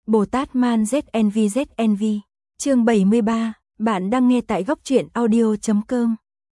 Bồ Tát Man ZNV. Chương 73, bạn đang nghe tại góc truyện audio.com.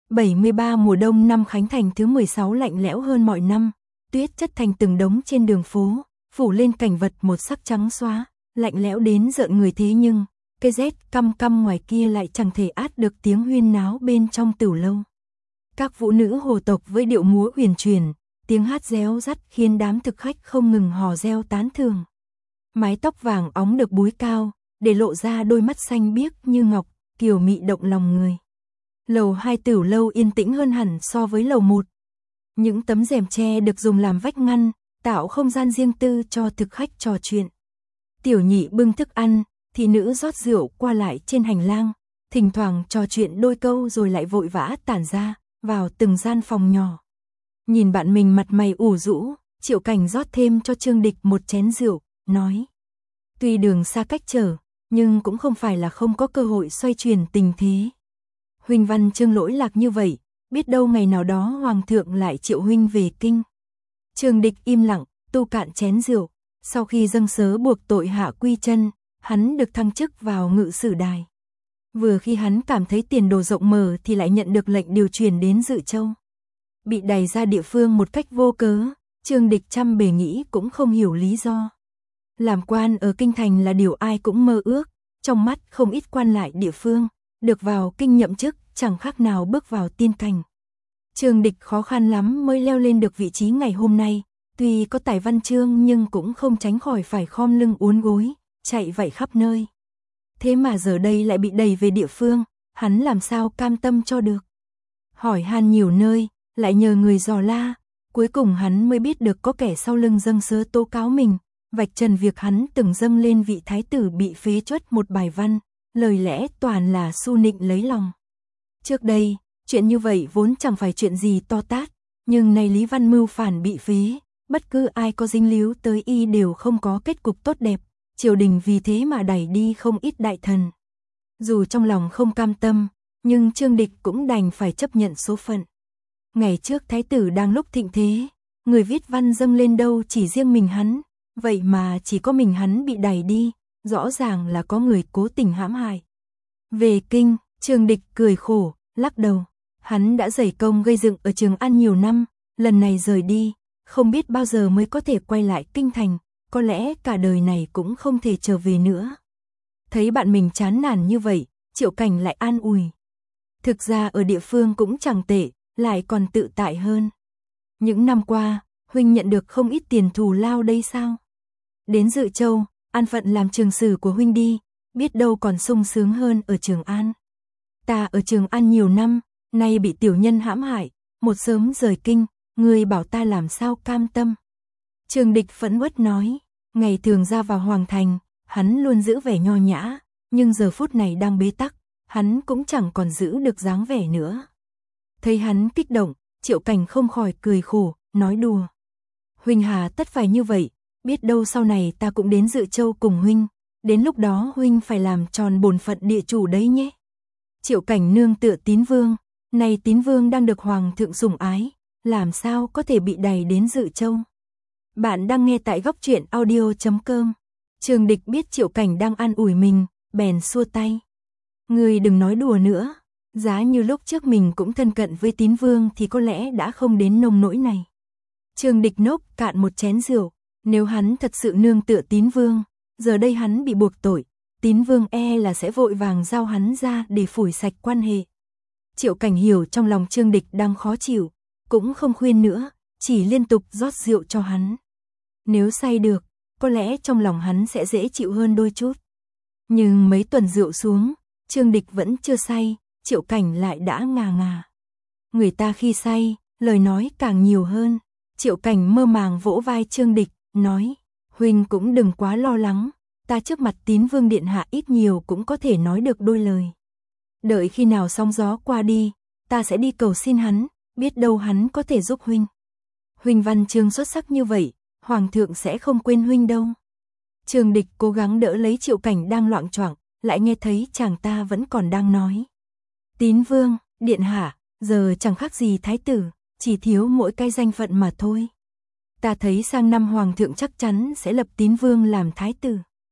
73 mùa đông năm Khánh Thành thứ 16 lạnh lẽo hơn mọi năm, tuyết chất thành từng đống trên đường phố, phủ lên cảnh vật một sắc trắng xóa, lạnh lẽo đến rợn người thế nhưng, cái rét căm căm ngoài kia lại chẳng thể át được tiếng huyên náo bên trong tửu lâu. Các vũ nữ hồ tộc với điệu múa huyền truyền, tiếng hát réo rắt khiến đám thực khách không ngừng hò reo tán thưởng. Mái tóc vàng óng được búi cao, để lộ ra đôi mắt xanh biếc như ngọc, kiều mị động lòng người. Lầu 2 tửu lâu yên tĩnh hơn hẳn so với lầu 1. Những tấm rèm tre được dùng làm vách ngăn, tạo không gian riêng tư cho thực khách trò chuyện. Tiểu nhị bưng thức ăn, thị nữ rót rượu qua lại trên hành lang, thỉnh thoảng trò chuyện đôi câu rồi lại vội vã tản ra, vào từng gian phòng nhỏ. Nhìn bạn mình mặt mày ủ rũ, Triệu Cảnh rót thêm cho Trương Địch một chén rượu, nói. Tuy đường xa cách trở, nhưng cũng không phải là không có cơ hội xoay chuyển tình thế. Huynh Văn Chương lỗi lạc như vậy, biết đâu ngày nào đó Hoàng thượng lại triệu huynh về kinh. Trương Địch im lặng, tu cạn chén rượu, sau khi dâng sớ buộc tội hạ quy chân, hắn được thăng chức vào ngự sử đài. Vừa khi hắn cảm thấy tiền đồ rộng mở thì lại nhận được lệnh điều chuyển đến Dự Châu. Bị đày ra địa phương một cách vô cớ, Trương Địch trăm bề nghĩ cũng không hiểu lý do. Làm quan ở kinh thành là điều ai cũng mơ ước, trong mắt không ít quan lại địa phương, được vào kinh nhậm chức chẳng khác nào bước vào tiên cảnh. Trương Địch khó khăn lắm mới leo lên được vị trí ngày hôm nay, tuy có tài văn chương nhưng cũng không tránh khỏi phải khom lưng uốn gối, chạy vạy khắp nơi. Thế mà giờ đây lại bị đẩy về địa phương, hắn làm sao cam tâm cho được. Hỏi han nhiều nơi, lại nhờ người dò la, cuối cùng hắn mới biết được có kẻ sau lưng dâng sớ tố cáo mình, vạch trần việc hắn từng dâng lên vị thái tử bị phế truất một bài văn, lời lẽ toàn là su nịnh lấy lòng. Trước đây, chuyện như vậy vốn chẳng phải chuyện gì to tát, nhưng nay Lý Văn Mưu phản bị phế, bất cứ ai có dính líu tới y đều không có kết cục tốt đẹp, triều đình vì thế mà đẩy đi không ít đại thần. Dù trong lòng không cam tâm, nhưng Trương Địch cũng đành phải chấp nhận số phận. Ngày trước thái tử đang lúc thịnh thế, người viết văn dâng lên đâu chỉ riêng mình hắn, vậy mà chỉ có mình hắn bị đẩy đi, rõ ràng là có người cố tình hãm hại. Về kinh, Trương Địch cười khổ, lắc đầu, hắn đã dày công gây dựng ở Trường An nhiều năm, lần này rời đi, không biết bao giờ mới có thể quay lại kinh thành, có lẽ cả đời này cũng không thể trở về nữa. Thấy bạn mình chán nản như vậy, Triệu Cảnh lại an ủi. Thực ra ở địa phương cũng chẳng tệ, lại còn tự tại hơn. Những năm qua, huynh nhận được không ít tiền thù lao đây sao? Đến Dự Châu, an phận làm trường sử của huynh đi, biết đâu còn sung sướng hơn ở Trường An. Ta ở Trường An nhiều năm, nay bị tiểu nhân hãm hại, một sớm rời kinh, người bảo ta làm sao cam tâm. Trương Địch phẫn uất nói, ngày thường ra vào hoàng thành, hắn luôn giữ vẻ nho nhã, nhưng giờ phút này đang bế tắc, hắn cũng chẳng còn giữ được dáng vẻ nữa. Thấy hắn kích động, Triệu Cảnh không khỏi cười khổ, nói đùa. Huynh hà tất phải như vậy, biết đâu sau này ta cũng đến Dự Châu cùng huynh, đến lúc đó huynh phải làm tròn bổn phận địa chủ đấy nhé. Triệu Cảnh nương tựa Tín Vương, này Tín Vương đang được Hoàng thượng sủng ái, làm sao có thể bị đày đến Dự Châu. Bạn đang nghe tại góc truyện audio.com. Trương Địch biết Triệu Cảnh đang an ủi mình, bèn xua tay. Người đừng nói đùa nữa, giá như lúc trước mình cũng thân cận với Tín Vương thì có lẽ đã không đến nông nỗi này. Trương Địch nốc cạn một chén rượu, nếu hắn thật sự nương tựa Tín Vương, giờ đây hắn bị buộc tội, Tín Vương là sẽ vội vàng giao hắn ra để phủi sạch quan hệ. Triệu Cảnh hiểu trong lòng Trương Địch đang khó chịu, cũng không khuyên nữa, chỉ liên tục rót rượu cho hắn. Nếu say được, có lẽ trong lòng hắn sẽ dễ chịu hơn đôi chút. Nhưng mấy tuần rượu xuống, Trương Địch vẫn chưa say, Triệu Cảnh lại đã ngà ngà. Người ta khi say, lời nói càng nhiều hơn. Triệu Cảnh mơ màng vỗ vai Trương Địch, nói, huynh cũng đừng quá lo lắng, ta trước mặt Tín Vương điện hạ ít nhiều cũng có thể nói được đôi lời. Đợi khi nào sóng gió qua đi, ta sẽ đi cầu xin hắn, biết đâu hắn có thể giúp huynh. Huynh văn chương xuất sắc như vậy, Hoàng thượng sẽ không quên huynh đâu. Trương Địch cố gắng đỡ lấy Triệu Cảnh đang loạng choạng, lại nghe thấy chàng ta vẫn còn đang nói. Tín Vương, điện hạ, giờ chẳng khác gì thái tử, chỉ thiếu mỗi cái danh phận mà thôi. Ta thấy sang năm Hoàng thượng chắc chắn sẽ lập Tín Vương làm thái tử.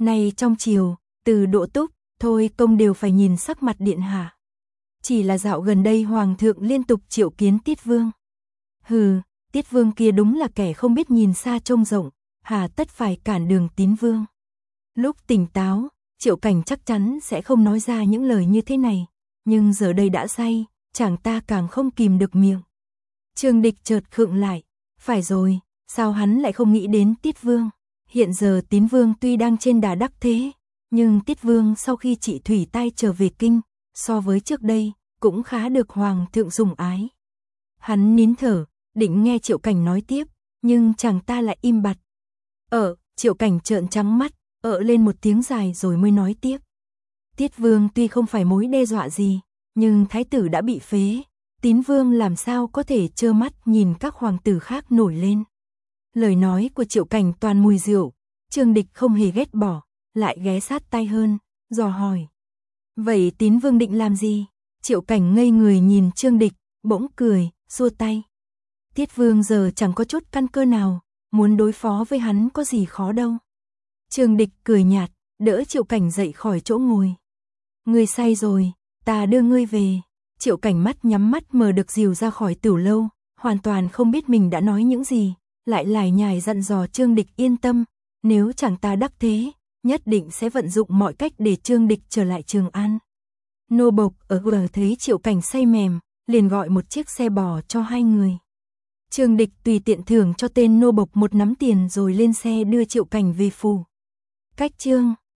Nay trong triều, từ Độ Túc, Thôi Công đều phải nhìn sắc mặt điện hạ. Chỉ là dạo gần đây hoàng thượng liên tục triệu kiến Tiết Vương. Hừ, Tiết Vương kia đúng là kẻ không biết nhìn xa trông rộng, hà tất phải cản đường Tín Vương. Lúc tỉnh táo, Triệu Cảnh chắc chắn sẽ không nói ra những lời như thế này, nhưng giờ đây đã say, chàng ta càng không kìm được miệng. Trương Địch chợt khựng lại, phải rồi, sao hắn lại không nghĩ đến Tiết Vương? Hiện giờ Tín Vương tuy đang trên đà đắc thế, nhưng Tiết Vương sau khi trị thủy tai trở về kinh, so với trước đây, cũng khá được hoàng thượng sủng ái. Hắn nín thở, định nghe Triệu Cảnh nói tiếp, nhưng chàng ta lại im bặt. Triệu Cảnh trợn trắng mắt, lên một tiếng dài rồi mới nói tiếp. Tiết Vương tuy không phải mối đe dọa gì, nhưng thái tử đã bị phế, Tín Vương làm sao có thể trơ mắt nhìn các hoàng tử khác nổi lên. Lời nói của Triệu Cảnh toàn mùi rượu, Trương Địch không hề ghét bỏ, lại ghé sát tai hơn, dò hỏi. Vậy Tín Vương định làm gì? Triệu Cảnh ngây người nhìn Trương Địch, bỗng cười, xua tay. Tiết Vương giờ chẳng có chút căn cơ nào, muốn đối phó với hắn có gì khó đâu. Trương Địch cười nhạt, đỡ Triệu Cảnh dậy khỏi chỗ ngồi. Ngươi say rồi, ta đưa ngươi về. Triệu Cảnh mắt nhắm mắt mờ được dìu ra khỏi tửu lâu, hoàn toàn không biết mình đã nói những gì, lại lải nhải dặn dò Trương Địch yên tâm, nếu chàng ta đắc thế, nhất định sẽ vận dụng mọi cách để Trương Địch trở lại Trường An. Nô bộc ở vừa thấy Triệu Cảnh say mềm, liền gọi một chiếc xe bò cho hai người. Trương Địch tùy tiện thưởng cho tên nô bộc một nắm tiền rồi lên xe đưa Triệu Cảnh về phủ. Cách chương